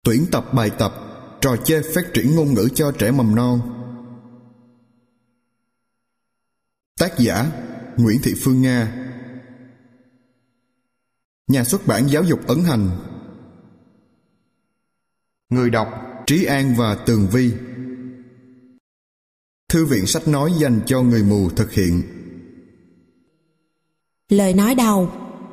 Tuyển tập bài tập, trò chơi phát triển ngôn ngữ cho trẻ mầm non. Tác giả Nguyễn Thị Phương Nga. Nhà xuất bản Giáo dục Ấn Hành. Người đọc Trí An và Tường Vi. Thư viện sách nói dành cho người mù thực hiện. Lời nói đầu.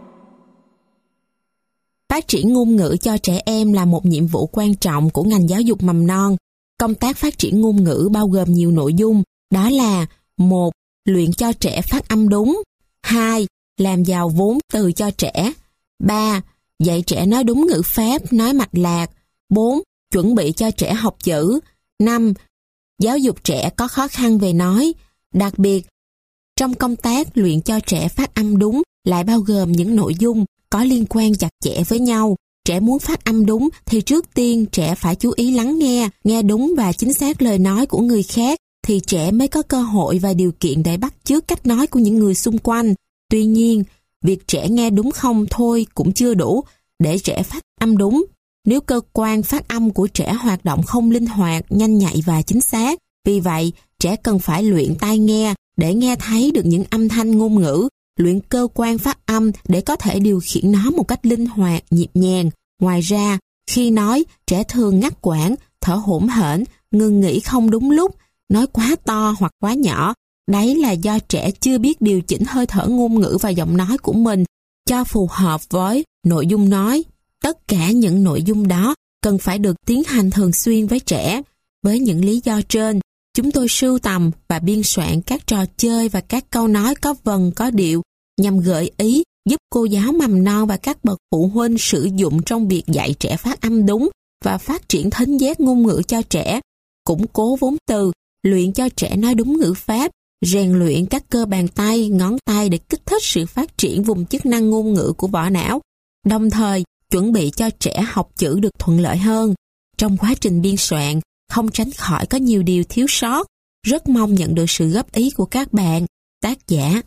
Phát triển ngôn ngữ cho trẻ em là một nhiệm vụ quan trọng của ngành giáo dục mầm non. Công tác phát triển ngôn ngữ bao gồm nhiều nội dung, đó là: 1. Luyện cho trẻ phát âm đúng. 2. Làm giàu vốn từ cho trẻ. 3. Dạy trẻ nói đúng ngữ pháp, nói mạch lạc. 4. Chuẩn bị cho trẻ học chữ. 5. Giáo dục trẻ có khó khăn về nói. Đặc biệt, trong công tác luyện cho trẻ phát âm đúng lại bao gồm những nội dung có liên quan chặt chẽ với nhau. Trẻ muốn phát âm đúng thì trước tiên trẻ phải chú ý lắng nghe đúng và chính xác lời nói của người khác, thì trẻ mới có cơ hội và điều kiện để bắt chước cách nói của những người xung quanh. Tuy nhiên, việc trẻ nghe đúng không thôi cũng chưa đủ để trẻ phát âm đúng. Nếu cơ quan phát âm của trẻ hoạt động không linh hoạt, nhanh nhạy và chính xác, vì vậy trẻ cần phải luyện tai nghe để nghe thấy được những âm thanh ngôn ngữ, luyện cơ quan phát âm để có thể điều khiển nó một cách linh hoạt, nhịp nhàng. Ngoài ra, khi nói, trẻ thường ngắt quãng, thở hổn hển, ngừng nghỉ không đúng lúc, nói quá to hoặc quá nhỏ. Đấy là do trẻ chưa biết điều chỉnh hơi thở ngôn ngữ và giọng nói của mình cho phù hợp với nội dung nói. Tất cả những nội dung đó cần phải được tiến hành thường xuyên với trẻ. Với những lý do trên, chúng tôi sưu tầm và biên soạn các trò chơi và các câu nói có vần có điệu nhằm gợi ý, giúp cô giáo mầm non và các bậc phụ huynh sử dụng trong việc dạy trẻ phát âm đúng và phát triển thính giác ngôn ngữ cho trẻ, củng cố vốn từ, luyện cho trẻ nói đúng ngữ pháp, rèn luyện các cơ bàn tay, ngón tay để kích thích sự phát triển vùng chức năng ngôn ngữ của vỏ não, đồng thời chuẩn bị cho trẻ học chữ được thuận lợi hơn. Trong quá trình biên soạn, không tránh khỏi có nhiều điều thiếu sót. Rất mong nhận được sự góp ý của các bạn. Tác giả.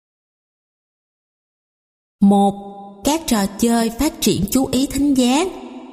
1. Các trò chơi phát triển chú ý thính giác.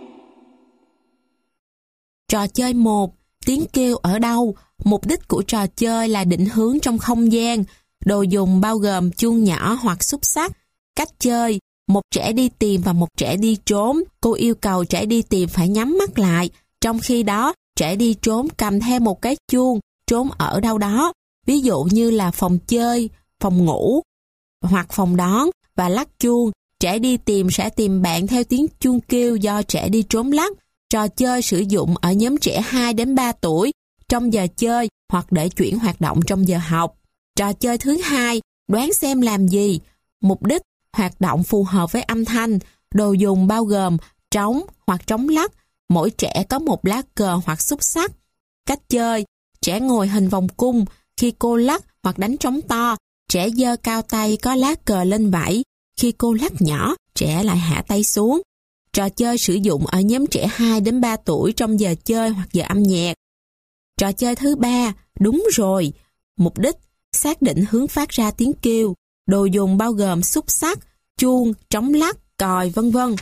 Trò chơi 1. Tiếng kêu ở đâu? Mục đích của trò chơi là định hướng trong không gian. Đồ dùng bao gồm chuông nhỏ hoặc xúc xắc. Cách chơi: một trẻ đi tìm và một trẻ đi trốn. Cô yêu cầu trẻ đi tìm phải nhắm mắt lại. Trong khi đó, trẻ đi trốn cầm theo một cái chuông, trốn ở đâu đó. Ví dụ như là phòng chơi, phòng ngủ hoặc phòng đón, và lắc chuông. Trẻ đi tìm sẽ tìm bạn theo tiếng chuông kêu do trẻ đi trốn lắc. Trò chơi sử dụng ở nhóm trẻ 2 đến 3 tuổi trong giờ chơi hoặc để chuyển hoạt động trong giờ học. Trò chơi thứ 2, đoán xem làm gì. Mục đích: hoạt động phù hợp với âm thanh. Đồ dùng bao gồm trống hoặc trống lắc. Mỗi trẻ có một lá cờ hoặc xúc xắc. Cách chơi: trẻ ngồi hình vòng cung. Khi cô lắc hoặc đánh trống to, trẻ giơ cao tay có lá cờ lên vẫy. Khi cô lắc nhỏ, trẻ lại hạ tay xuống. Trò chơi sử dụng ở nhóm trẻ 2 đến 3 tuổi trong giờ chơi hoặc giờ âm nhạc. Trò chơi thứ 3, đúng rồi. Mục đích: xác định hướng phát ra tiếng kêu. Đồ dùng bao gồm xúc xắc, chuông, trống lắc, còi, vân vân.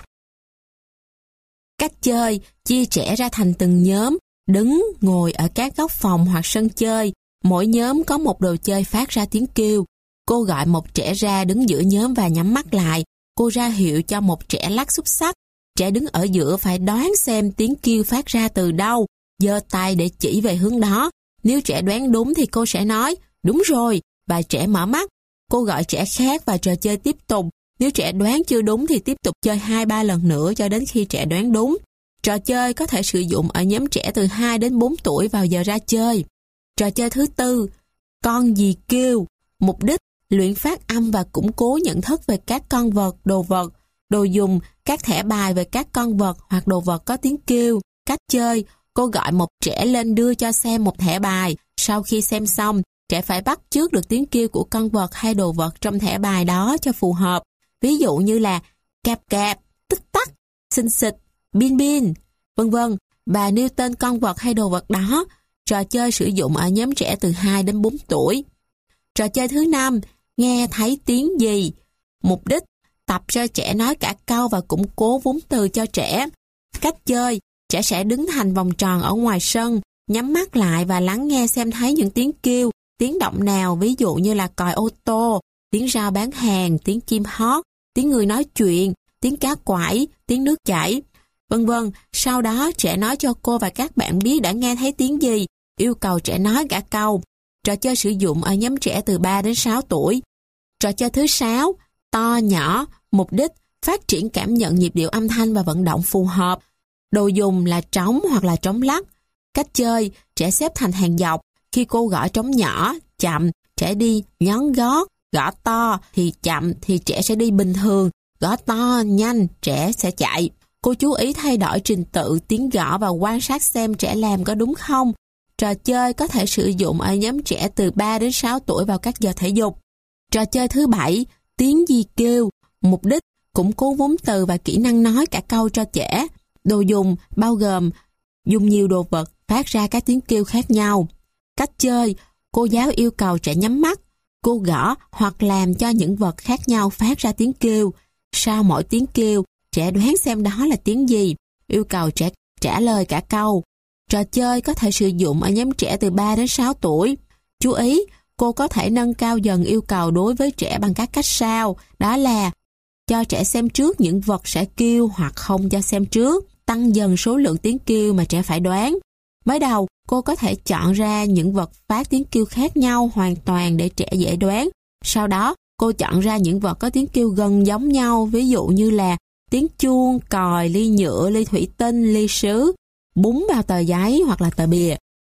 Cách chơi: chia trẻ ra thành từng nhóm, đứng, ngồi ở các góc phòng hoặc sân chơi. Mỗi nhóm có một đồ chơi phát ra tiếng kêu. Cô gọi một trẻ ra đứng giữa nhóm và nhắm mắt lại. Cô ra hiệu cho một trẻ lắc xúc xắc. Trẻ đứng ở giữa phải đoán xem tiếng kêu phát ra từ đâu, giơ tay để chỉ về hướng đó. Nếu trẻ đoán đúng thì cô sẽ nói đúng rồi và trẻ mở mắt. Cô gọi trẻ khác và trò chơi tiếp tục. Nếu trẻ đoán chưa đúng thì tiếp tục chơi 2-3 lần nữa cho đến khi trẻ đoán đúng. Trò chơi có thể sử dụng ở nhóm trẻ từ 2 đến 4 tuổi vào giờ ra chơi. Trò chơi thứ 4, con gì kêu. Mục đích: luyện phát âm và củng cố nhận thức về các con vật, đồ dùng, các thẻ bài về các con vật hoặc đồ vật có tiếng kêu. Cách chơi: cô gọi một trẻ lên đưa cho xem một thẻ bài. Sau khi xem xong, trẻ phải bắt chước được tiếng kêu của con vật hay đồ vật trong thẻ bài đó cho phù hợp. Ví dụ như là cạp cạp, tích tắc, xinh xịch, bin bin, vân vân, và nêu tên con vật hay đồ vật đó. Trò chơi sử dụng ở nhóm trẻ từ 2 đến 4 tuổi. Trò chơi thứ 5, nghe thấy tiếng gì. Mục đích: tập cho trẻ nói cả câu và củng cố vốn từ cho trẻ. Cách chơi: trẻ sẽ đứng thành vòng tròn ở ngoài sân, nhắm mắt lại và lắng nghe xem thấy những tiếng kêu, tiếng động nào, ví dụ như là còi ô tô, tiếng rao bán hàng, tiếng chim hót, tiếng người nói chuyện, tiếng cá quẩy, tiếng nước chảy, vân vân. Sau đó trẻ nói cho cô và các bạn biết đã nghe thấy tiếng gì, yêu cầu trẻ nói cả câu. Trò chơi sử dụng ở nhóm trẻ từ 3 đến 6 tuổi. Trò chơi thứ 6, to nhỏ, mục đích phát triển cảm nhận nhịp điệu âm thanh và vận động phù hợp. Đồ dùng là trống hoặc là trống lắc. Cách chơi, trẻ xếp thành hàng dọc. Khi cô gõ trống nhỏ, chậm, trẻ đi nhón gót, gõ to thì chậm thì trẻ sẽ đi bình thường, gõ to, nhanh, trẻ sẽ chạy. Cô chú ý thay đổi trình tự tiếng gõ và quan sát xem trẻ làm có đúng không. Trò chơi có thể sử dụng ở nhóm trẻ từ 3 đến 6 tuổi vào các giờ thể dục. Trò chơi thứ 7, tiếng gì kêu, mục đích củng cố vốn từ và kỹ năng nói cả câu cho trẻ. Đồ dùng bao gồm dùng nhiều đồ vật phát ra các tiếng kêu khác nhau. Cách chơi, cô giáo yêu cầu trẻ nhắm mắt, cô gõ hoặc làm cho những vật khác nhau phát ra tiếng kêu. Sau mỗi tiếng kêu, trẻ đoán xem đó là tiếng gì, yêu cầu trẻ trả lời cả câu. Trò chơi có thể sử dụng ở nhóm trẻ từ 3 đến 6 tuổi. Chú ý, cô có thể nâng cao dần yêu cầu đối với trẻ bằng các cách sau, đó là cho trẻ xem trước những vật sẽ kêu hoặc không cho xem trước, tăng dần số lượng tiếng kêu mà trẻ phải đoán. Mới đầu, cô có thể chọn ra những vật phát tiếng kêu khác nhau hoàn toàn để trẻ dễ đoán. Sau đó, cô chọn ra những vật có tiếng kêu gần giống nhau, ví dụ như là tiếng chuông, còi, ly nhựa, ly thủy tinh, ly sứ, búng vào tờ giấy hoặc là tờ bìa.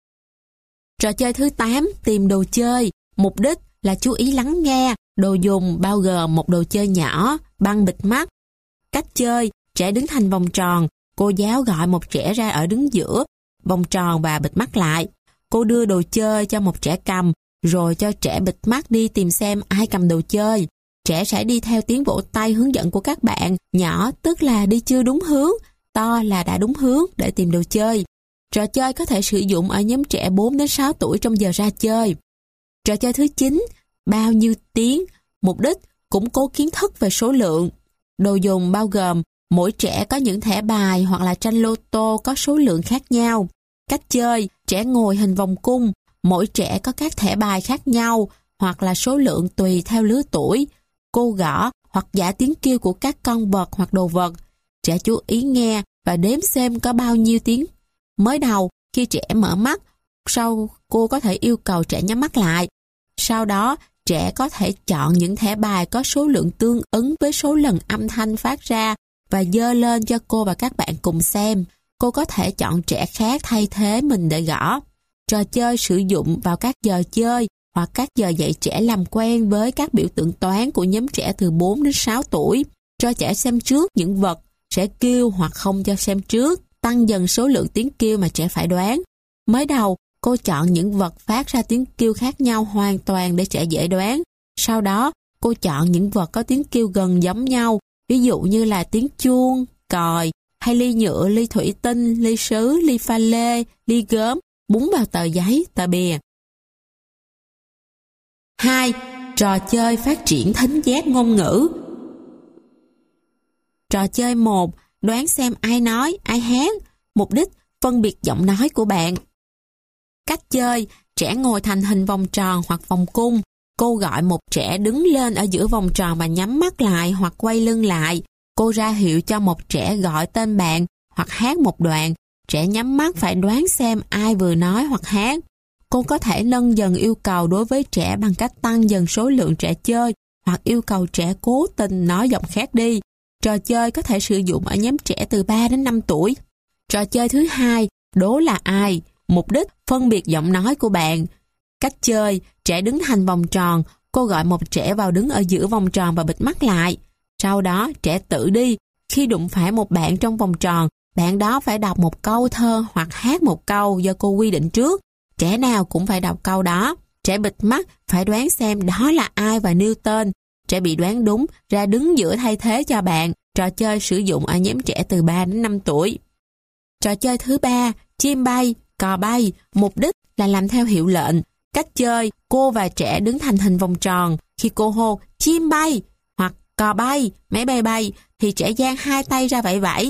Trò chơi thứ 8, tìm đồ chơi. Mục đích là chú ý lắng nghe. Đồ dùng bao gồm một đồ chơi nhỏ, băng bịt mắt. Cách chơi, trẻ đứng thành vòng tròn. Cô giáo gọi một trẻ ra ở đứng giữa vòng tròn và bịt mắt lại. Cô đưa đồ chơi cho một trẻ cầm, rồi cho trẻ bịt mắt đi tìm xem ai cầm đồ chơi. Trẻ sẽ đi theo tiếng vỗ tay hướng dẫn của các bạn. Nhỏ tức là đi chưa đúng hướng, to là đã đúng hướng để tìm đồ chơi. Trò chơi có thể sử dụng ở nhóm trẻ 4 đến 6 tuổi trong giờ ra chơi. Trò chơi thứ 9, bao nhiêu tiếng. Mục đích củng cố kiến thức về số lượng. Đồ dùng bao gồm mỗi trẻ có những thẻ bài hoặc là tranh lô tô có số lượng khác nhau. Cách chơi, trẻ ngồi hình vòng cung. Mỗi trẻ có các thẻ bài khác nhau hoặc là số lượng tùy theo lứa tuổi. Cô gõ hoặc giả tiếng kêu của các con vật hoặc đồ vật. Trẻ chú ý nghe và đếm xem có bao nhiêu tiếng. Mới đầu, khi trẻ mở mắt, sau cô có thể yêu cầu trẻ nhắm mắt lại. Sau đó, trẻ có thể chọn những thẻ bài có số lượng tương ứng với số lần âm thanh phát ra và giơ lên cho cô và các bạn cùng xem. Cô có thể chọn trẻ khác thay thế mình để gõ. Trò chơi sử dụng vào các giờ chơi hoặc các giờ dạy trẻ làm quen với các biểu tượng toán của nhóm trẻ từ 4 đến 6 tuổi. Cho trẻ xem trước những vật sẽ kêu hoặc không cho xem trước, tăng dần số lượng tiếng kêu mà trẻ phải đoán. Mới đầu, cô chọn những vật phát ra tiếng kêu khác nhau hoàn toàn để trẻ dễ đoán. Sau đó, cô chọn những vật có tiếng kêu gần giống nhau, ví dụ như là tiếng chuông, còi, hay ly nhựa, ly thủy tinh, ly sứ, ly pha lê, ly gốm, búng vào tờ giấy, tờ bìa. 2. Trò chơi phát triển thính giác ngôn ngữ. Trò chơi 1. Đoán xem ai nói, ai hát. Mục đích phân biệt giọng nói của bạn. Cách chơi, trẻ ngồi thành hình vòng tròn hoặc vòng cung. Cô gọi một trẻ đứng lên ở giữa vòng tròn và nhắm mắt lại hoặc quay lưng lại. Cô ra hiệu cho một trẻ gọi tên bạn hoặc hát một đoạn. Trẻ nhắm mắt phải đoán xem ai vừa nói hoặc hát. Cô có thể nâng dần yêu cầu đối với trẻ bằng cách tăng dần số lượng trẻ chơi hoặc yêu cầu trẻ cố tình nói giọng khác đi. Trò chơi có thể sử dụng ở nhóm trẻ từ 3 đến 5 tuổi. Trò chơi thứ 2, đố là ai. Mục đích phân biệt giọng nói của bạn. Cách chơi, trẻ đứng thành vòng tròn. Cô gọi một trẻ vào đứng ở giữa vòng tròn và bịt mắt lại. Sau đó, trẻ tự đi. Khi đụng phải một bạn trong vòng tròn, bạn đó phải đọc một câu thơ hoặc hát một câu do cô quy định trước. Trẻ nào cũng phải đọc câu đó. Trẻ bịt mắt phải đoán xem đó là ai và nêu tên. Trẻ bị đoán đúng ra đứng giữa thay thế cho bạn. Trò chơi sử dụng ở nhóm trẻ từ 3 đến 5 tuổi. Trò chơi thứ 3, chim bay, cò bay. Mục đích là làm theo hiệu lệnh. Cách chơi, cô và trẻ đứng thành hình vòng tròn. Khi cô hô chim bay hoặc cò bay, máy bay bay thì trẻ dang hai tay ra vẫy vẫy.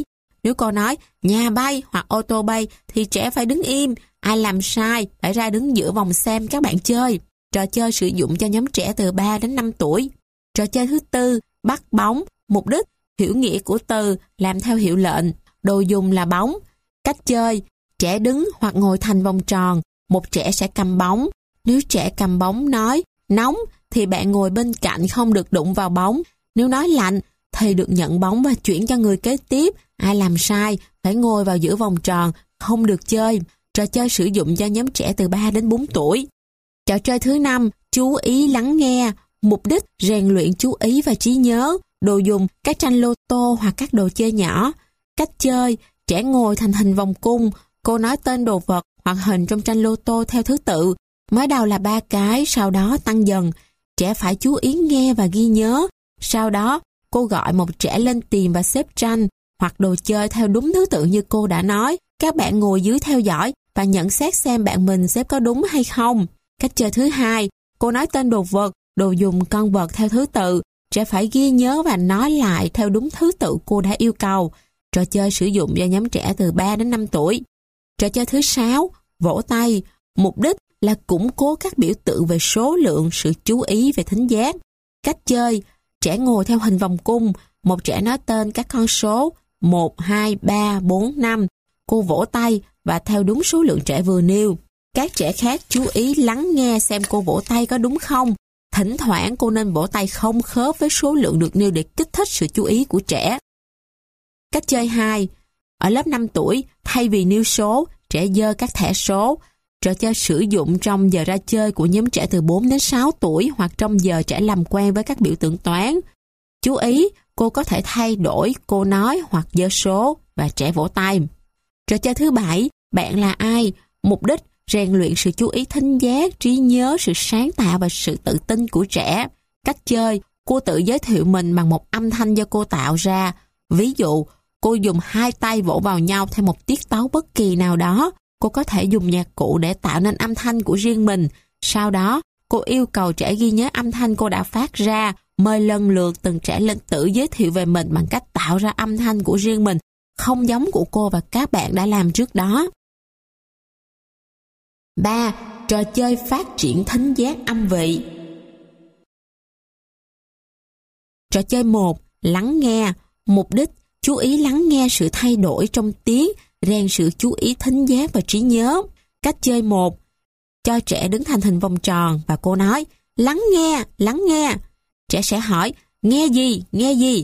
Nếu cô nói nhà bay hoặc ô tô bay thì trẻ phải đứng im. Ai làm sai phải ra đứng giữa vòng xem các bạn chơi. Trò chơi sử dụng cho nhóm trẻ từ 3 đến 5 tuổi. Trò chơi thứ tư, bắt bóng. Mục đích, hiểu nghĩa của từ, làm theo hiệu lệnh. Đồ dùng là bóng. Cách chơi, trẻ đứng hoặc ngồi thành vòng tròn. Một trẻ sẽ cầm bóng. Nếu trẻ cầm bóng nói nóng thì bạn ngồi bên cạnh không được đụng vào bóng. Nếu nói lạnh thì được nhận bóng và chuyển cho người kế tiếp. Ai làm sai phải ngồi vào giữa vòng tròn, không được chơi. Trò chơi sử dụng cho nhóm trẻ từ 3 đến 4 tuổi. Trò chơi thứ 5, chú ý lắng nghe. Mục đích, rèn luyện chú ý và trí nhớ. Đồ dùng, các tranh lô tô hoặc các đồ chơi nhỏ. Cách chơi, trẻ ngồi thành hình vòng cung. Cô nói tên đồ vật hoặc hình trong tranh lô tô theo thứ tự. Mới đầu là 3 cái, sau đó tăng dần. Trẻ phải chú ý nghe và ghi nhớ. Sau đó, cô gọi một trẻ lên tìm và xếp tranh hoặc đồ chơi theo đúng thứ tự như cô đã nói. Các bạn ngồi dưới theo dõi và nhận xét xem bạn mình xếp có đúng hay không. Cách chơi thứ 2, cô nói tên đồ vật, đồ dùng, con vật theo thứ tự. Trẻ phải ghi nhớ và nói lại theo đúng thứ tự cô đã yêu cầu. Trò chơi sử dụng cho nhóm trẻ từ 3 đến 5 tuổi. Trò chơi thứ 6, vỗ tay. Mục đích là củng cố các biểu tượng về số lượng, sự chú ý về thính giác. Cách chơi, trẻ ngồi theo hình vòng cung. Một trẻ nói tên các con số 1, 2, 3, 4, 5. Cô vỗ tay và theo đúng số lượng trẻ vừa nêu. Các trẻ khác chú ý lắng nghe xem cô vỗ tay có đúng không. Thỉnh thoảng cô nên vỗ tay không khớp với số lượng được nêu để kích thích sự chú ý của trẻ. Cách chơi 2. Ở lớp 5 tuổi, thay vì nêu số, trẻ giơ các thẻ số. Trò chơi sử dụng trong giờ ra chơi của nhóm trẻ từ 4 đến 6 tuổi hoặc trong giờ trẻ làm quen với các biểu tượng toán. Chú ý, cô có thể thay đổi cô nói hoặc giơ số và trẻ vỗ tay. Trò chơi thứ 7, bạn là ai? Mục đích, rèn luyện sự chú ý thính giác, trí nhớ, sự sáng tạo và sự tự tin của trẻ. Cách chơi, cô tự giới thiệu mình bằng một âm thanh do cô tạo ra. Ví dụ, cô dùng 2 tay vỗ vào nhau theo một tiết tấu bất kỳ nào đó. Cô có thể dùng nhạc cụ để tạo nên âm thanh của riêng mình. Sau đó, cô yêu cầu trẻ ghi nhớ âm thanh cô đã phát ra, mời lần lượt từng trẻ lên tự giới thiệu về mình bằng cách tạo ra âm thanh của riêng mình, không giống của cô và các bạn đã làm trước đó. 3. Trò chơi phát triển thính giác âm vị. Trò chơi 1. Lắng nghe. Mục đích, chú ý lắng nghe sự thay đổi trong tiếng, rèn sự chú ý thính giác và trí nhớ. Cách chơi 1. Cho trẻ đứng thành hình vòng tròn và cô nói, lắng nghe, lắng nghe. Trẻ sẽ hỏi, nghe gì, nghe gì?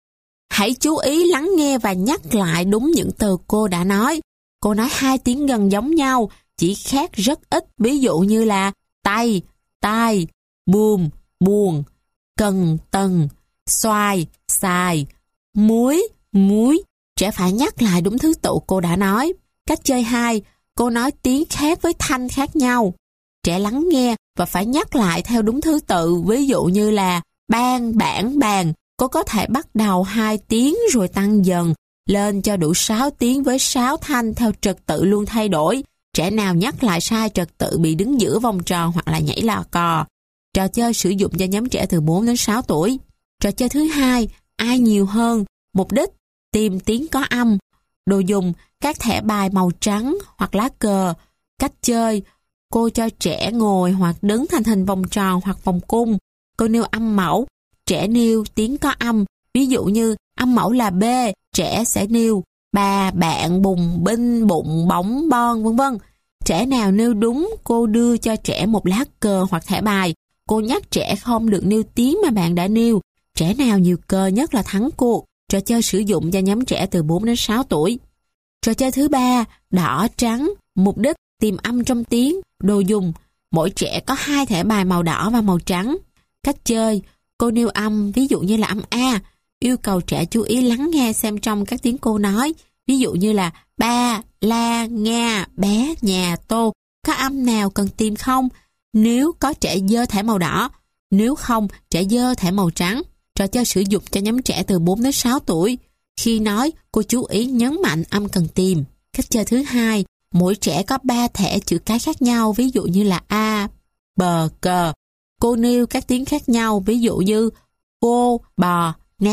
Hãy chú ý lắng nghe và nhắc lại đúng những từ cô đã nói. Cô nói 2 tiếng gần giống nhau, chỉ khác rất ít, ví dụ như là tay, tai, buồm, buồn, cần, tần, xoài, xài, muối, muối. Trẻ phải nhắc lại đúng thứ tự cô đã nói. Cách chơi 2, cô nói tiếng khác với thanh khác nhau. Trẻ lắng nghe và phải nhắc lại theo đúng thứ tự, ví dụ như là ban, bản, bàn. Cô có thể bắt đầu 2 tiếng rồi tăng dần lên cho đủ 6 tiếng với 6 thanh theo trật tự luôn thay đổi. Trẻ nào nhắc lại sai trật tự bị đứng giữa vòng tròn hoặc là nhảy lò cò. Trò chơi sử dụng cho nhóm trẻ từ 4 đến 6 tuổi. Trò chơi thứ 2, ai nhiều hơn. Mục đích, tìm tiếng có âm. Đồ dùng, các thẻ bài màu trắng hoặc lá cờ. Cách chơi, cô cho trẻ ngồi hoặc đứng thành hình vòng tròn hoặc vòng cung. Cô nêu âm mẫu. Trẻ nêu tiếng có âm. Ví dụ như âm mẫu là B, trẻ sẽ nêu bà, bạn, bùng, binh, bụng, bóng, bon, vân vân. Trẻ nào nêu đúng, cô đưa cho trẻ một lá cờ hoặc thẻ bài. Cô nhắc trẻ không được nêu tiếng mà bạn đã nêu. Trẻ nào nhiều cờ nhất là thắng cuộc. Trò chơi sử dụng cho nhóm trẻ từ 4 đến 6 tuổi. Trò chơi thứ 3, đỏ, trắng. Mục đích, tìm âm trong tiếng. Đồ dùng, mỗi trẻ có 2 thẻ bài màu đỏ và màu trắng. Cách chơi, cô nêu âm, ví dụ như là âm A. Yêu cầu trẻ chú ý lắng nghe xem trong các tiếng cô nói. Ví dụ như là ba, la, nga, bé, nhà, tô. Có âm nào cần tìm không? Nếu có trẻ giơ thẻ màu đỏ. Nếu không, trẻ giơ thẻ màu trắng. Trò chơi sử dụng cho nhóm trẻ từ 4 đến 6 tuổi. Khi nói, cô chú ý nhấn mạnh âm cần tìm. Cách chơi thứ 2, mỗi trẻ có 3 thẻ chữ cái khác nhau, ví dụ như là A, bờ, cờ. Cô nêu các tiếng khác nhau, ví dụ như cô, bò, na.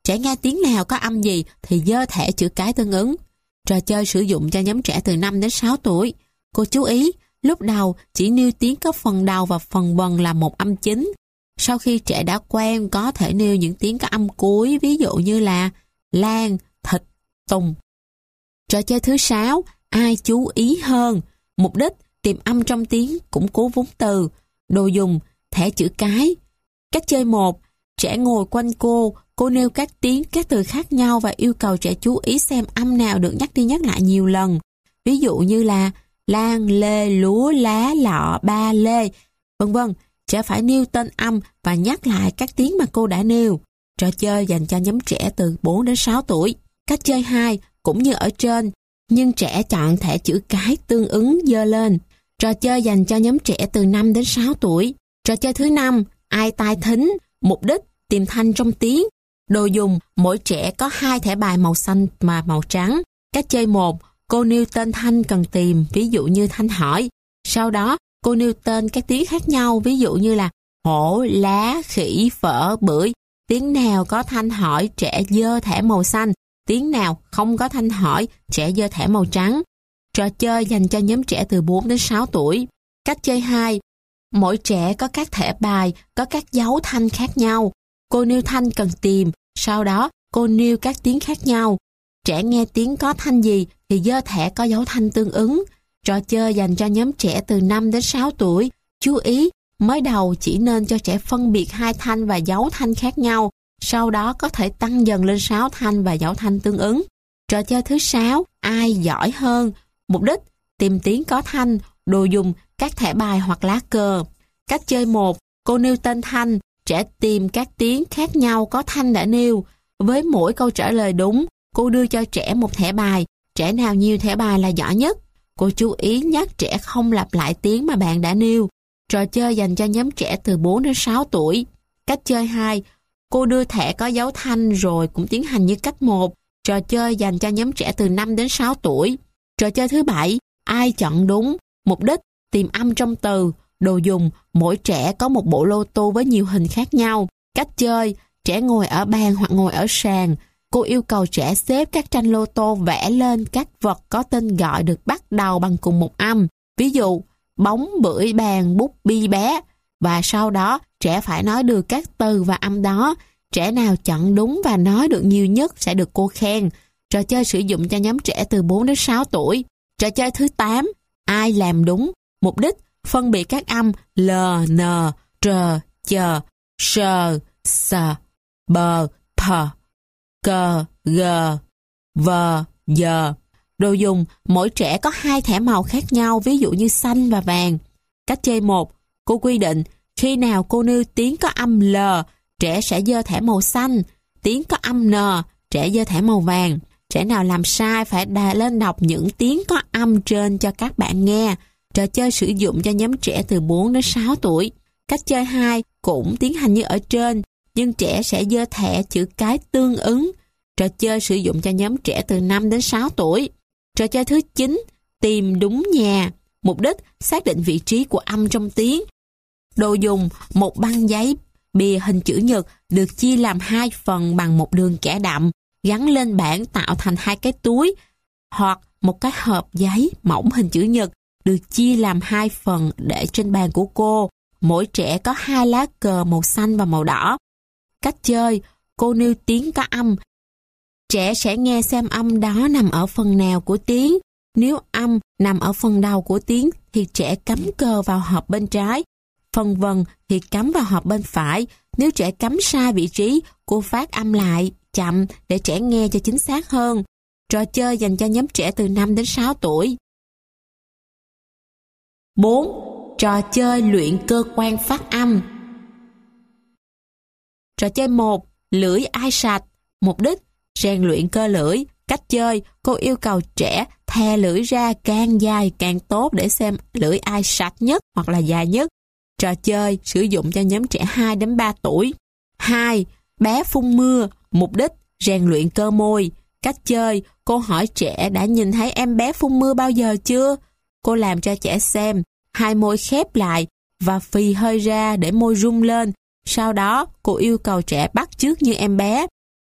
Trẻ nghe tiếng nào có âm gì thì giơ thẻ chữ cái tương ứng. Trò chơi sử dụng cho nhóm trẻ từ 5 đến 6 tuổi. Cô chú ý, lúc đầu chỉ nêu tiếng có phần đầu và phần vần là một âm chính. Sau khi trẻ đã quen có thể nêu những tiếng có âm cuối, ví dụ như là lan, thịt, tùng. Trò chơi thứ 6, ai chú ý hơn. Mục đích tìm âm trong tiếng, củng cố vốn từ. Đồ dùng, thẻ chữ cái. Cách chơi 1, trẻ ngồi quanh cô nêu các tiếng, các từ khác nhau và yêu cầu trẻ chú ý xem âm nào được nhắc đi nhắc lại nhiều lần. Ví dụ như là lan, lê, lúa, lá, lọ, ba, lê, vân vân. Trẻ phải nêu tên âm và nhắc lại các tiếng mà cô đã nêu. Trò chơi dành cho nhóm trẻ từ 4 đến 6 tuổi. Cách chơi 2 cũng như ở trên, nhưng trẻ chọn thẻ chữ cái tương ứng giơ lên. Trò chơi dành cho nhóm trẻ từ 5 đến 6 tuổi. Trò chơi thứ 5, ai tai thính. Mục đích tìm thanh trong tiếng. Đồ dùng, mỗi trẻ có 2 thẻ bài màu xanh và màu trắng. Cách chơi 1, cô nêu tên thanh cần tìm, ví dụ như thanh hỏi. Sau đó, cô nêu tên các tiếng khác nhau, ví dụ như là hổ, lá, khỉ, phở, bưởi. Tiếng nào có thanh hỏi, trẻ giơ thẻ màu xanh. Tiếng nào không có thanh hỏi, trẻ giơ thẻ màu trắng. Trò chơi dành cho nhóm trẻ từ 4 đến 6 tuổi. Cách chơi 2, mỗi trẻ có các thẻ bài, có các dấu thanh khác nhau. Cô nêu thanh cần tìm, sau đó cô nêu các tiếng khác nhau. Trẻ nghe tiếng có thanh gì thì giơ thẻ có dấu thanh tương ứng. Trò chơi dành cho nhóm trẻ từ 5 đến 6 tuổi. Chú ý, mới đầu chỉ nên cho trẻ phân biệt 2 thanh và dấu thanh khác nhau. Sau đó có thể tăng dần lên 6 thanh và dấu thanh tương ứng. Trò chơi thứ 6, ai giỏi hơn. Mục đích, tìm tiếng có thanh. Đồ dùng, các thẻ bài hoặc lá cờ. Cách chơi 1, cô nêu tên thanh. Trẻ tìm các tiếng khác nhau có thanh đã nêu. Với mỗi câu trả lời đúng, cô đưa cho trẻ một thẻ bài. Trẻ nào nhiều thẻ bài là giỏi nhất. Cô chú ý nhắc trẻ không lặp lại tiếng mà bạn đã nêu. Trò chơi dành cho nhóm trẻ từ 4 đến 6 tuổi. Cách chơi 2, cô đưa thẻ có dấu thanh rồi cũng tiến hành như cách 1. Trò chơi dành cho nhóm trẻ từ 5 đến 6 tuổi. Trò chơi thứ 7, ai chọn đúng. Mục đích, tìm âm trong từ. Đồ dùng, mỗi trẻ có một bộ lô tô với nhiều hình khác nhau. Cách chơi, trẻ ngồi ở bàn hoặc ngồi ở sàn. Cô yêu cầu trẻ xếp các tranh lô tô vẽ lên các vật có tên gọi được bắt đầu bằng cùng một âm. Ví dụ, bóng, bưởi, bàn, bút, bi, bé. Và sau đó, trẻ phải nói được các từ và âm đó. Trẻ nào chọn đúng và nói được nhiều nhất sẽ được cô khen. Trò chơi sử dụng cho nhóm trẻ từ 4 đến 6 tuổi. Trò chơi thứ 8, ai làm đúng. Mục đích, phân biệt các âm l, n, tr, chờ, sờ, sờ, bờ, phờ, cờ, gờ, vờ, giờ. Đồ dùng, mỗi trẻ có 2 thẻ màu khác nhau, ví dụ như xanh và vàng. Cách chơi 1, cô quy định khi nào cô nêu tiếng có âm l, trẻ sẽ giơ thẻ màu xanh. Tiếng có âm n, trẻ giơ thẻ màu vàng. Trẻ nào làm sai phải lên đọc những tiếng có âm trên cho các bạn nghe. Trò chơi sử dụng cho nhóm trẻ từ 4 đến 6 tuổi. Cách chơi 2 cũng tiến hành như ở trên, nhưng trẻ sẽ giơ thẻ chữ cái tương ứng. Trò chơi sử dụng cho nhóm trẻ từ 5 đến 6 tuổi. Trò chơi thứ 9, tìm đúng nhà. Mục đích, xác định vị trí của âm trong tiếng. Đồ dùng, một băng giấy bìa hình chữ nhật được chia làm 2 phần bằng một đường kẻ đậm, gắn lên bảng tạo thành 2 cái túi, hoặc một cái hộp giấy mỏng hình chữ nhật được chia làm 2 phần để trên bàn của cô. Mỗi trẻ có 2 lá cờ màu xanh và màu đỏ. Cách chơi, cô nêu tiếng có âm. Trẻ sẽ nghe xem âm đó nằm ở phần nào của tiếng. Nếu âm nằm ở phần đầu của tiếng thì trẻ cắm cờ vào hộp bên trái. Phần vần thì cắm vào hộp bên phải. Nếu trẻ cắm sai vị trí, cô phát âm lại chậm để trẻ nghe cho chính xác hơn. Trò chơi dành cho nhóm trẻ từ 5 đến 6 tuổi. 4. Trò chơi luyện cơ quan phát âm. Trò chơi 1, lưỡi ai sạch. Mục đích, rèn luyện cơ lưỡi. Cách chơi, cô yêu cầu trẻ thè lưỡi ra càng dài càng tốt để xem lưỡi ai sạch nhất hoặc là dài nhất. Trò chơi sử dụng cho nhóm trẻ 2 đến 3 tuổi. 2. Bé phun mưa. Mục đích, rèn luyện cơ môi. Cách chơi, cô hỏi trẻ đã nhìn thấy em bé phun mưa bao giờ chưa? Cô làm cho trẻ xem, 2 môi khép lại và phì hơi ra để môi rung lên. Sau đó, cô yêu cầu trẻ bắt chước như em bé.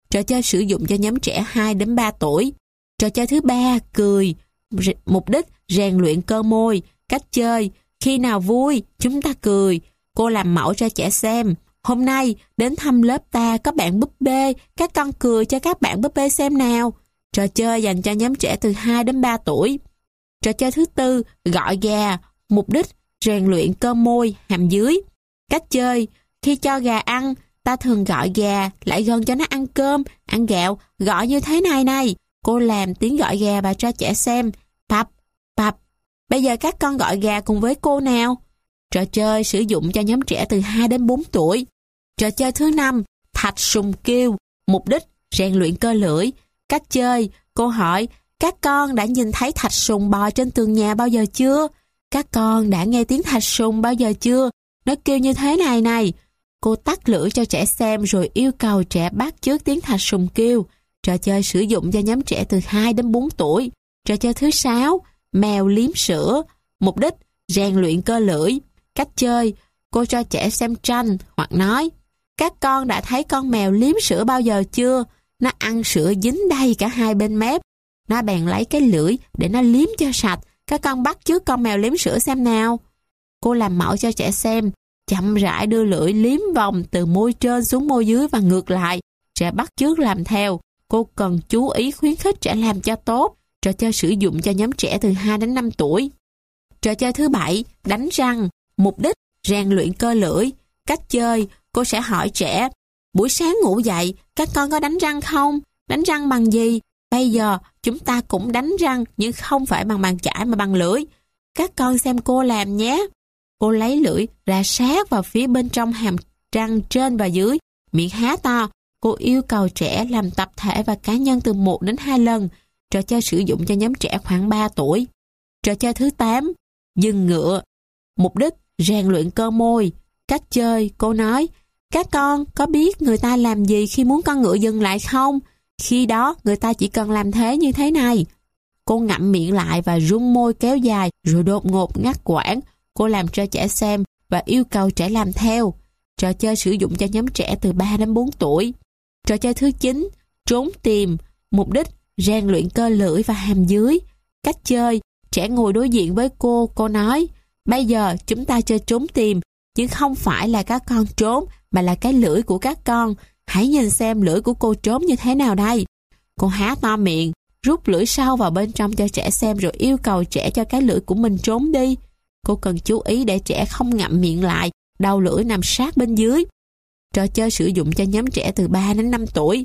Trò chơi sử dụng cho nhóm trẻ 2 đến 3 tuổi. Trò chơi thứ 3, cười. Mục đích, rèn luyện cơ môi. Cách chơi, khi nào vui, chúng ta cười. Cô làm mẫu cho trẻ xem. Hôm nay, đến thăm lớp ta có bạn búp bê, các con cười cho các bạn búp bê xem nào. Trò chơi dành cho nhóm trẻ từ 2 đến 3 tuổi. Trò chơi thứ 4, gọi gà. Mục đích, rèn luyện cơ môi, hàm dưới. Cách chơi, khi cho gà ăn, ta thường gọi gà lại gần cho nó ăn cơm, ăn gạo, gọi như thế này này. Cô làm tiếng gọi gà và cho trẻ xem. Pap, pap. Bây giờ các con gọi gà cùng với cô nào. Trò chơi sử dụng cho nhóm trẻ từ 2 đến 4 tuổi. Trò chơi thứ 5, thạch sùng kêu. Mục đích, rèn luyện cơ lưỡi. Cách chơi, cô hỏi, các con đã nhìn thấy thạch sùng bò trên tường nhà bao giờ chưa? Các con đã nghe tiếng thạch sùng bao giờ chưa? Nó kêu như thế này này. Cô tắt lưỡi cho trẻ xem rồi yêu cầu trẻ bắt chước tiếng thạch sùng kêu. Trò chơi sử dụng cho nhóm trẻ từ 2 đến 4 tuổi. Trò chơi thứ 6, mèo liếm sữa. Mục đích, rèn luyện cơ lưỡi. Cách chơi, cô cho trẻ xem tranh hoặc nói, các con đã thấy con mèo liếm sữa bao giờ chưa? Nó ăn sữa dính đầy cả hai bên mép. Nó bèn lấy cái lưỡi để nó liếm cho sạch. Các con bắt chước con mèo liếm sữa xem nào. Cô làm mẫu cho trẻ xem, chậm rãi đưa lưỡi liếm vòng từ môi trên xuống môi dưới và ngược lại. Trẻ bắt chước làm theo. Cô cần chú ý khuyến khích trẻ làm cho tốt. Trò chơi sử dụng cho nhóm trẻ từ 2 đến 5 tuổi. Trò chơi thứ 7, đánh răng. Mục đích, rèn luyện cơ lưỡi. Cách chơi, cô sẽ hỏi trẻ, buổi sáng ngủ dậy, các con có đánh răng không? Đánh răng bằng gì? Bây giờ, chúng ta cũng đánh răng, nhưng không phải bằng bàn chải mà bằng lưỡi. Các con xem cô làm nhé. Cô lấy lưỡi ra sát vào phía bên trong hàm răng trên và dưới, miệng há to. Cô yêu cầu trẻ làm tập thể và cá nhân từ 1 đến 2 lần. Trò chơi sử dụng cho nhóm trẻ khoảng 3 tuổi. Trò chơi thứ 8, dừng ngựa. Mục đích, rèn luyện cơ môi. Cách chơi, cô nói, các con có biết người ta làm gì khi muốn con ngựa dừng lại không? Khi đó, người ta chỉ cần làm thế như thế này. Cô ngậm miệng lại và rung môi kéo dài rồi đột ngột ngắt quãng. Cô làm cho trẻ xem và yêu cầu trẻ làm theo. Trò chơi sử dụng cho nhóm trẻ từ 3 đến 4 tuổi. Trò chơi thứ 9, trốn tìm. Mục đích, rèn luyện cơ lưỡi và hàm dưới. Cách chơi, trẻ ngồi đối diện với cô nói, bây giờ chúng ta chơi trốn tìm, nhưng không phải là các con trốn, mà là cái lưỡi của các con. Hãy nhìn xem lưỡi của cô trốn như thế nào đây. Cô há to miệng, rút lưỡi sâu vào bên trong cho trẻ xem rồi yêu cầu trẻ cho cái lưỡi của mình trốn đi. Cô cần chú ý để trẻ không ngậm miệng lại, đầu lưỡi nằm sát bên dưới. Trò chơi sử dụng cho nhóm trẻ từ 3 đến 5 tuổi.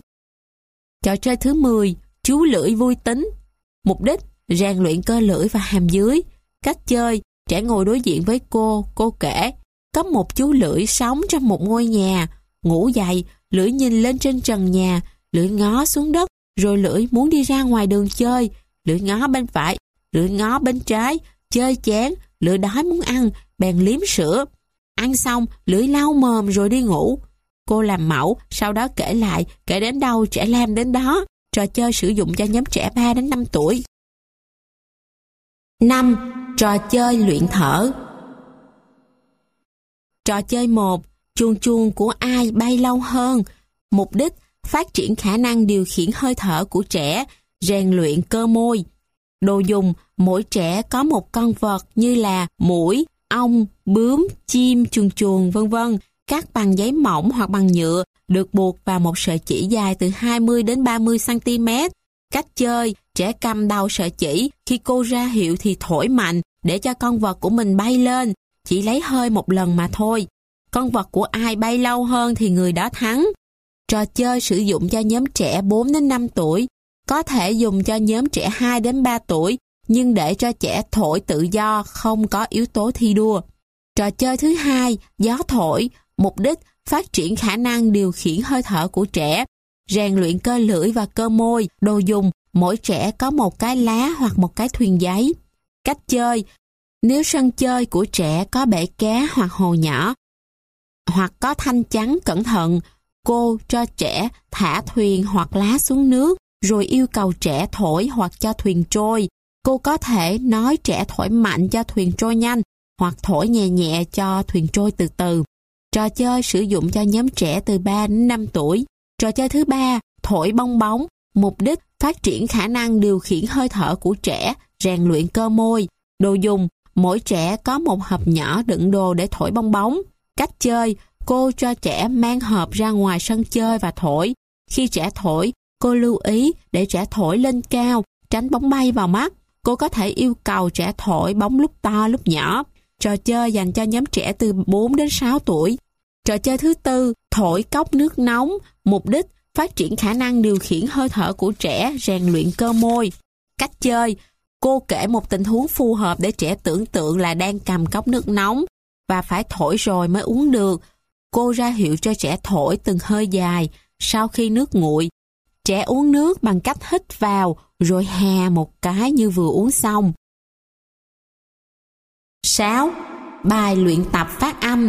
Trò chơi thứ 10, chú lưỡi vui tính. Mục đích, rèn luyện cơ lưỡi và hàm dưới. Cách chơi, trẻ ngồi đối diện với cô kể, có một chú lưỡi sống trong một ngôi nhà, ngủ dậy, lưỡi nhìn lên trên trần nhà, lưỡi ngó xuống đất, rồi lưỡi muốn đi ra ngoài đường chơi, lưỡi ngó bên phải, lưỡi ngó bên trái, chơi chán, lưỡi đói muốn ăn, bèn liếm sữa. Ăn xong, lưỡi lau mồm rồi đi ngủ. Cô làm mẫu, sau đó kể lại, kể đến đâu trẻ làm đến đó. Trò chơi sử dụng cho nhóm trẻ 3 đến 5 tuổi. 5. Trò chơi luyện thở. Trò chơi 1, chuông chuông của ai bay lâu hơn. Mục đích, phát triển khả năng điều khiển hơi thở của trẻ, rèn luyện cơ môi. Đồ dùng, mỗi trẻ có một con vật như là muỗi, ong, bướm, chim, chuồn chuồn, v.v. Cắt bằng giấy mỏng hoặc bằng nhựa, được buộc vào một sợi chỉ dài từ 20 đến 30 cm. Cách chơi, trẻ cầm đầu sợi chỉ, khi cô ra hiệu thì thổi mạnh để cho con vật của mình bay lên, chỉ lấy hơi một lần mà thôi. Con vật của ai bay lâu hơn thì người đó thắng. Trò chơi sử dụng cho nhóm trẻ 4 đến 5 tuổi, có thể dùng cho nhóm trẻ 2 đến 3 tuổi, nhưng để cho trẻ thổi tự do, không có yếu tố thi đua. Trò chơi thứ 2, gió thổi. Mục đích, phát triển khả năng điều khiển hơi thở của trẻ, rèn luyện cơ lưỡi và cơ môi. Đồ dùng, mỗi trẻ có một cái lá hoặc một cái thuyền giấy. Cách chơi, nếu sân chơi của trẻ có bể cá hoặc hồ nhỏ, hoặc có thanh chắn cẩn thận, cô cho trẻ thả thuyền hoặc lá xuống nước, rồi yêu cầu trẻ thổi hoặc cho thuyền trôi. Cô có thể nói trẻ thổi mạnh cho thuyền trôi nhanh, hoặc thổi nhẹ nhẹ cho thuyền trôi từ từ. Trò chơi sử dụng cho nhóm trẻ từ 3 đến 5 tuổi. Trò chơi thứ 3, thổi bong bóng, mục đích phát triển khả năng điều khiển hơi thở của trẻ, rèn luyện cơ môi. Đồ dùng, mỗi trẻ có một hộp nhỏ đựng đồ để thổi bong bóng. Cách chơi, cô cho trẻ mang hộp ra ngoài sân chơi và thổi. Khi trẻ thổi, cô lưu ý để trẻ thổi lên cao, tránh bóng bay vào mắt. Cô có thể yêu cầu trẻ thổi bóng lúc to lúc nhỏ. Trò chơi dành cho nhóm trẻ từ 4 đến 6 tuổi. Trò chơi thứ tư, thổi cốc nước nóng, mục đích phát triển khả năng điều khiển hơi thở của trẻ, rèn luyện cơ môi. Cách chơi, cô kể một tình huống phù hợp để trẻ tưởng tượng là đang cầm cốc nước nóng và phải thổi rồi mới uống được. Cô ra hiệu cho trẻ thổi từng hơi dài. Sau khi nước nguội, trẻ uống nước bằng cách hít vào rồi hà một cái như vừa uống xong. 6. Bài luyện tập phát âm.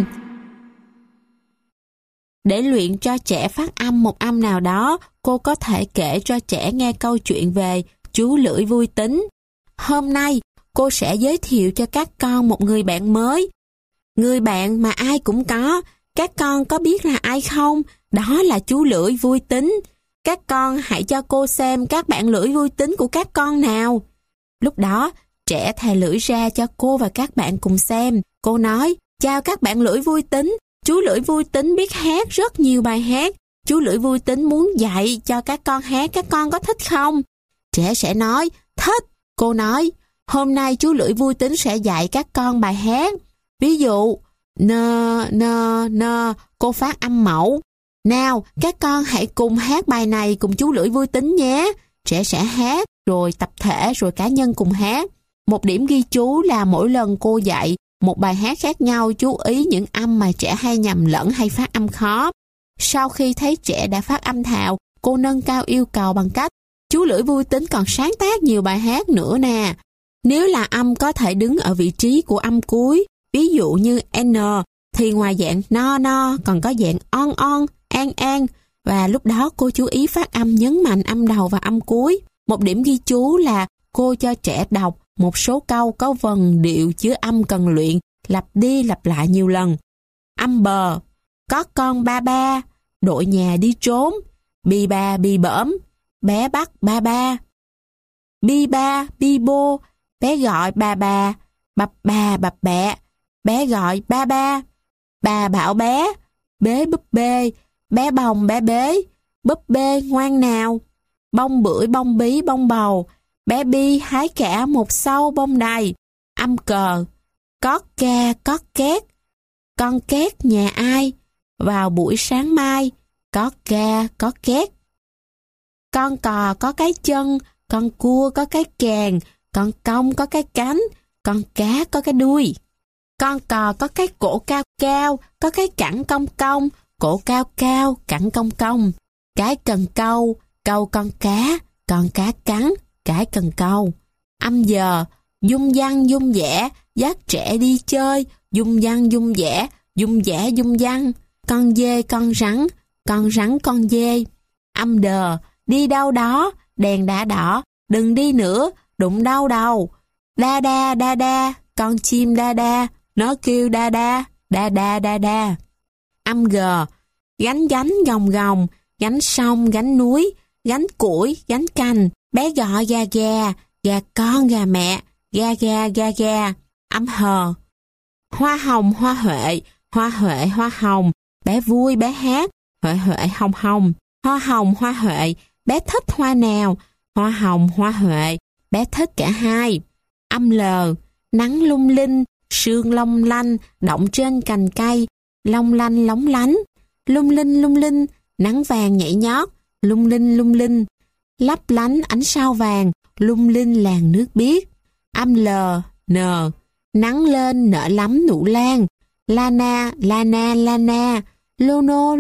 Để luyện cho trẻ phát âm một âm nào đó, cô có thể kể cho trẻ nghe câu chuyện về chú lưỡi vui tính. Hôm nay, cô sẽ giới thiệu cho các con một người bạn mới. Người bạn mà ai cũng có. Các con có biết là ai không? Đó là chú lưỡi vui tính. Các con hãy cho cô xem các bạn lưỡi vui tính của các con nào. Lúc đó, trẻ thè lưỡi ra cho cô và các bạn cùng xem. Cô nói, chào các bạn lưỡi vui tính. Chú lưỡi vui tính biết hát rất nhiều bài hát. Chú lưỡi vui tính muốn dạy cho các con hát, các con có thích không? Trẻ sẽ nói, thích. Cô nói, hôm nay chú lưỡi vui tính sẽ dạy các con bài hát. Ví dụ, nơ, nơ, nơ, cô phát âm mẫu. Nào, các con hãy cùng hát bài này cùng chú lưỡi vui tính nhé. Trẻ sẽ hát, rồi tập thể, rồi cá nhân cùng hát. Một điểm ghi chú là mỗi lần cô dạy một bài hát khác nhau, chú ý những âm mà trẻ hay nhầm lẫn hay phát âm khó. Sau khi thấy trẻ đã phát âm thạo, cô nâng cao yêu cầu bằng cách chú lưỡi vui tính còn sáng tác nhiều bài hát nữa nè. Nếu là âm có thể đứng ở vị trí của âm cuối, ví dụ như N, thì ngoài dạng no no còn có dạng on, an, và lúc đó cô chú ý phát âm nhấn mạnh âm đầu và âm cuối. Một điểm ghi chú là cô cho trẻ đọc một số câu có vần điệu chứa âm cần luyện, lặp đi lặp lại nhiều lần. Âm bờ, có con ba ba, đội nhà đi trốn, bi ba bi bõm, bé bắt ba ba. Bi ba bi bô, bé gọi bà bập bà bập bẹ, bé gọi ba ba. Bà bảo bé, bế búp bê, bé bồng bé bế, búp bê ngoan nào. Bông bưởi bông bí bông bầu, bé Bi hái cả một sâu bông đầy. Âm cờ, cót ca cót két, con két nhà ai, vào buổi sáng mai, cót ca cót két. Con cò có cái chân, con cua có cái càng, con công có cái cánh, con cá có cái đuôi. Con cò có cái cổ cao cao, có cái cẳng cong cong, cổ cao cao, cẳng cong cong. Cái cần câu con cá cắn, cái cần câu. Âm giờ, dung dăng dung dẻ, dắt trẻ đi chơi, dung dăng dung dẻ, dung dẻ dung dăng. Con dê con rắn con dê. Âm đờ, đi đâu đó, đèn đã đỏ, đừng đi nữa, đụng đau đầu. Đa đa đa đa, con chim đa đa, nó kêu đa đa, đa đa đa đa. Âm gờ, gánh gánh gồng gồng, gánh sông gánh núi, gánh củi gánh cành, bé gọi gà gà, gà con gà mẹ, gà gà gà gà. Âm hờ, hoa hồng hoa huệ hoa hồng, bé vui bé hát, huệ hồng hồng. Hoa hồng hoa huệ, bé thích hoa nào, hoa hồng hoa huệ, bé thích cả hai. Âm lờ, nắng lung linh, sương long lanh, động trên cành cây, long lanh lóng lánh. Lung linh, nắng vàng nhảy nhót, lung linh, lấp lánh ánh sao vàng, lung linh làn nước biếc. Âm lờ, nờ, nắng lên nở lắm nụ lan, lana, lono,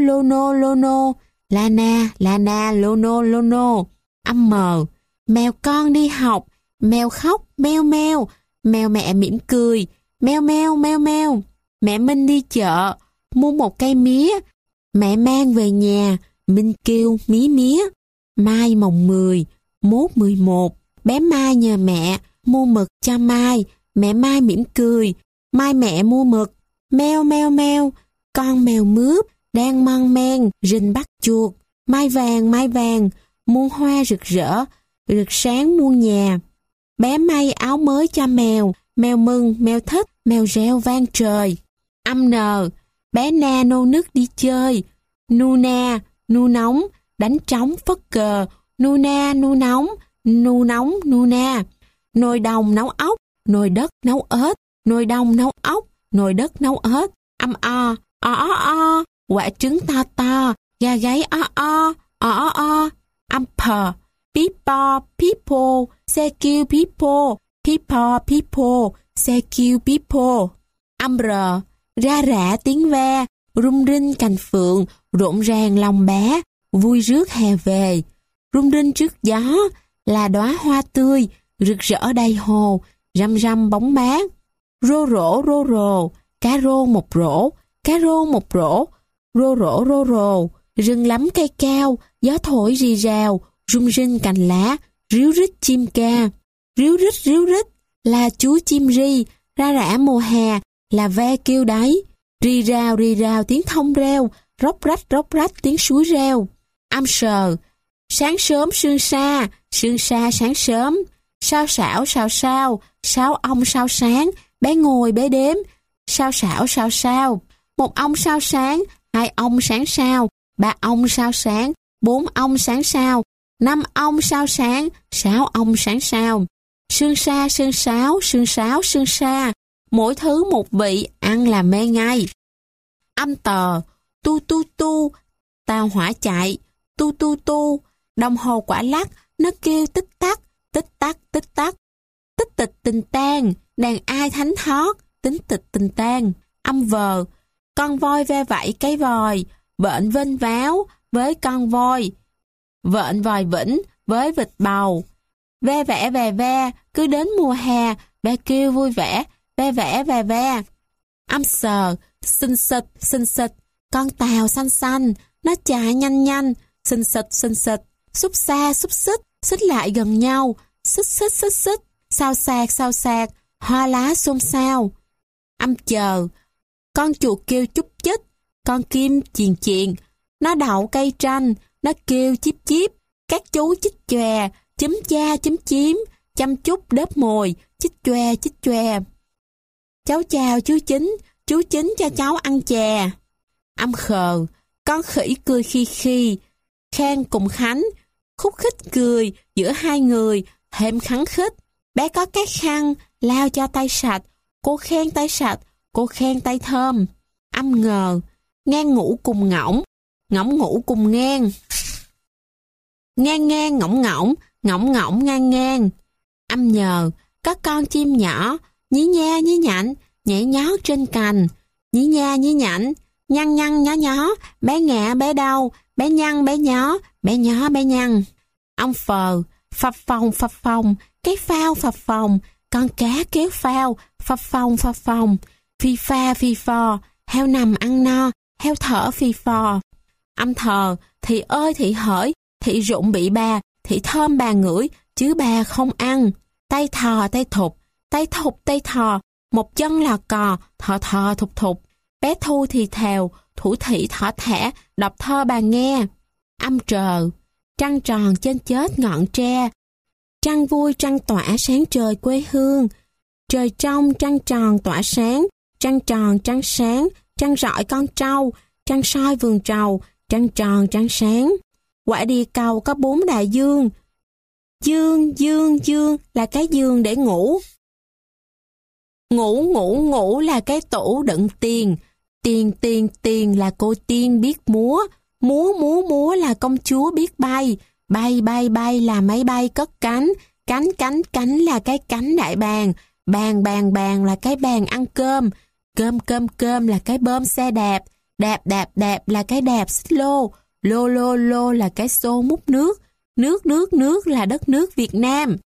lana, lono. Âm mờ, mèo con đi học, mèo khóc, meo meo, mèo mẹ mỉm cười, meo meo. Mẹ Minh đi chợ, mua một cây mía, mẹ mang về nhà, Minh kêu mía mía. Mai mồng 10, mốt 11, bé Mai nhờ mẹ mua mực cho Mai, mẹ Mai mỉm cười, Mai mẹ mua mực. Meo, con mèo mướp đang mon men rình bắt chuột, mai vàng, muôn hoa rực rỡ, rực sáng muôn nhà. Bé may áo mới cho mèo, mèo mừng, mèo thích, mèo reo vang trời. Âm N, bé Na nô nức đi chơi. Nu na, nu nóng, đánh trống phất cờ. Nu na, nu nóng, nu na. Nồi đồng nấu ốc, nồi đất nấu ếch. Nồi đồng nấu ốc, nồi đất nấu ếch. Âm o, quả trứng to to, gà gáy o. Âm P, people, people, xe kêu people, xe kêu people. Âm R, ra rã tiếng ve, rung rinh cành phượng, rộn ràng lòng bé, vui rước hè về. Rung rinh trước gió là đóa hoa tươi, rực rỡ đầy hồ, răm răm bóng mát. Rô rổ, cá rô một rổ, rô rổ. Rừng lắm cây cao, gió thổi rì rào, rung rinh cành lá, ríu rít chim ca. Ríu rít là chú chim ri, ra rã mùa hè là ve kêu đấy. Rì rào tiếng thông reo, róc rách tiếng suối reo. Âm sờ, sáng sớm sương sa sáng sớm. Sao xảo, sáu ông sao sáng, bé ngồi bé đếm. Sao xảo, một ông sao sáng, hai ông sáng sao, ba ông sao sáng, bốn ông sáng sao, năm ông sao sáng, sáu ông sáng sao. Sương sa, mỗi thứ một vị, ăn là mê ngay. Âm Tờ, tu, tàu hỏa chạy, tu, đồng hồ quả lắc, nó kêu tích tắc. Tích tịch tình tang, đàn ai thánh thót, tính tịch tình tang. Âm Vờ, con voi ve vẫy cái vòi, vện vênh váo với con voi, vện vòi vĩnh với vịt bầu. Ve vẽ ve, cứ đến mùa hè, ve kêu vui vẻ, ve vẽ ve. Âm Sờ, xinh xịt, con tàu xanh, nó chạy nhanh, xinh xịt, xúc xa xúc xích lại gần nhau, xích, sao sạc, hoa lá xôn xao. Âm Chờ, con chuột kêu chúc chích, con kim chiền, nó đậu cây tranh, nó kêu chíp, các chú chích chòe, chúm cha chúm chím, chăm chút đớp mồi, chích chòe. Cháu chào chú Chính cho cháu ăn chè. Âm Khờ, con khỉ cười khi, Khang cùng Khánh, khúc khích cười giữa hai người, thêm khắng khích. Bé có cái khăn, lao cho tay sạch, cô khen tay sạch, cô khen tay thơm. Âm Ngờ, ngang ngủ cùng ngỗng ngủ cùng ngang. Ngang ngỗng ngang. Âm Nhờ, có con chim nhỏ, nhí nha nhí nhảnh, nhảy nhót trên cành. Nhí nha nhí nhảnh, nhăn nhó, bé ngạ bé đau, bé nhăn bé nhó, bé nhăn. Ông Phờ, phập phồng, cái phao phập phồng, con cá kéo phao, phập phồng. Phi phò, heo nằm ăn no, heo thở phi phò. Âm Thờ, thị ơi thị hỡi, thị rụng bị bà, thị thơm bà ngửi, chứ bà không ăn. Tay thò tay thục, tay thục tay thò, một chân là cò, thò thục. Bé Thu thì thèo, thủ thị thỏ thẻ, đọc thơ bà nghe. Âm Trờ, trăng tròn trên chết ngọn tre, trăng vui trăng tỏa sáng trời quê hương. Trời trong trăng tròn tỏa sáng, trăng tròn trăng sáng, trăng rọi con trâu, trăng soi vườn trầu, trăng tròn trăng sáng. Quả địa cầu có 4 đại dương. Dương là cái giường để ngủ. Ngủ là cái tủ đựng tiền. Tiền là cô tiên biết múa. Múa là công chúa biết bay. Bay là máy bay cất cánh. Cánh là cái cánh đại bàng. Bàn là cái bàn ăn cơm. Cơm là cái bơm xe đạp. Đạp là cái đạp xích lô. Lô là cái xô múc nước. Nước là đất nước Việt Nam.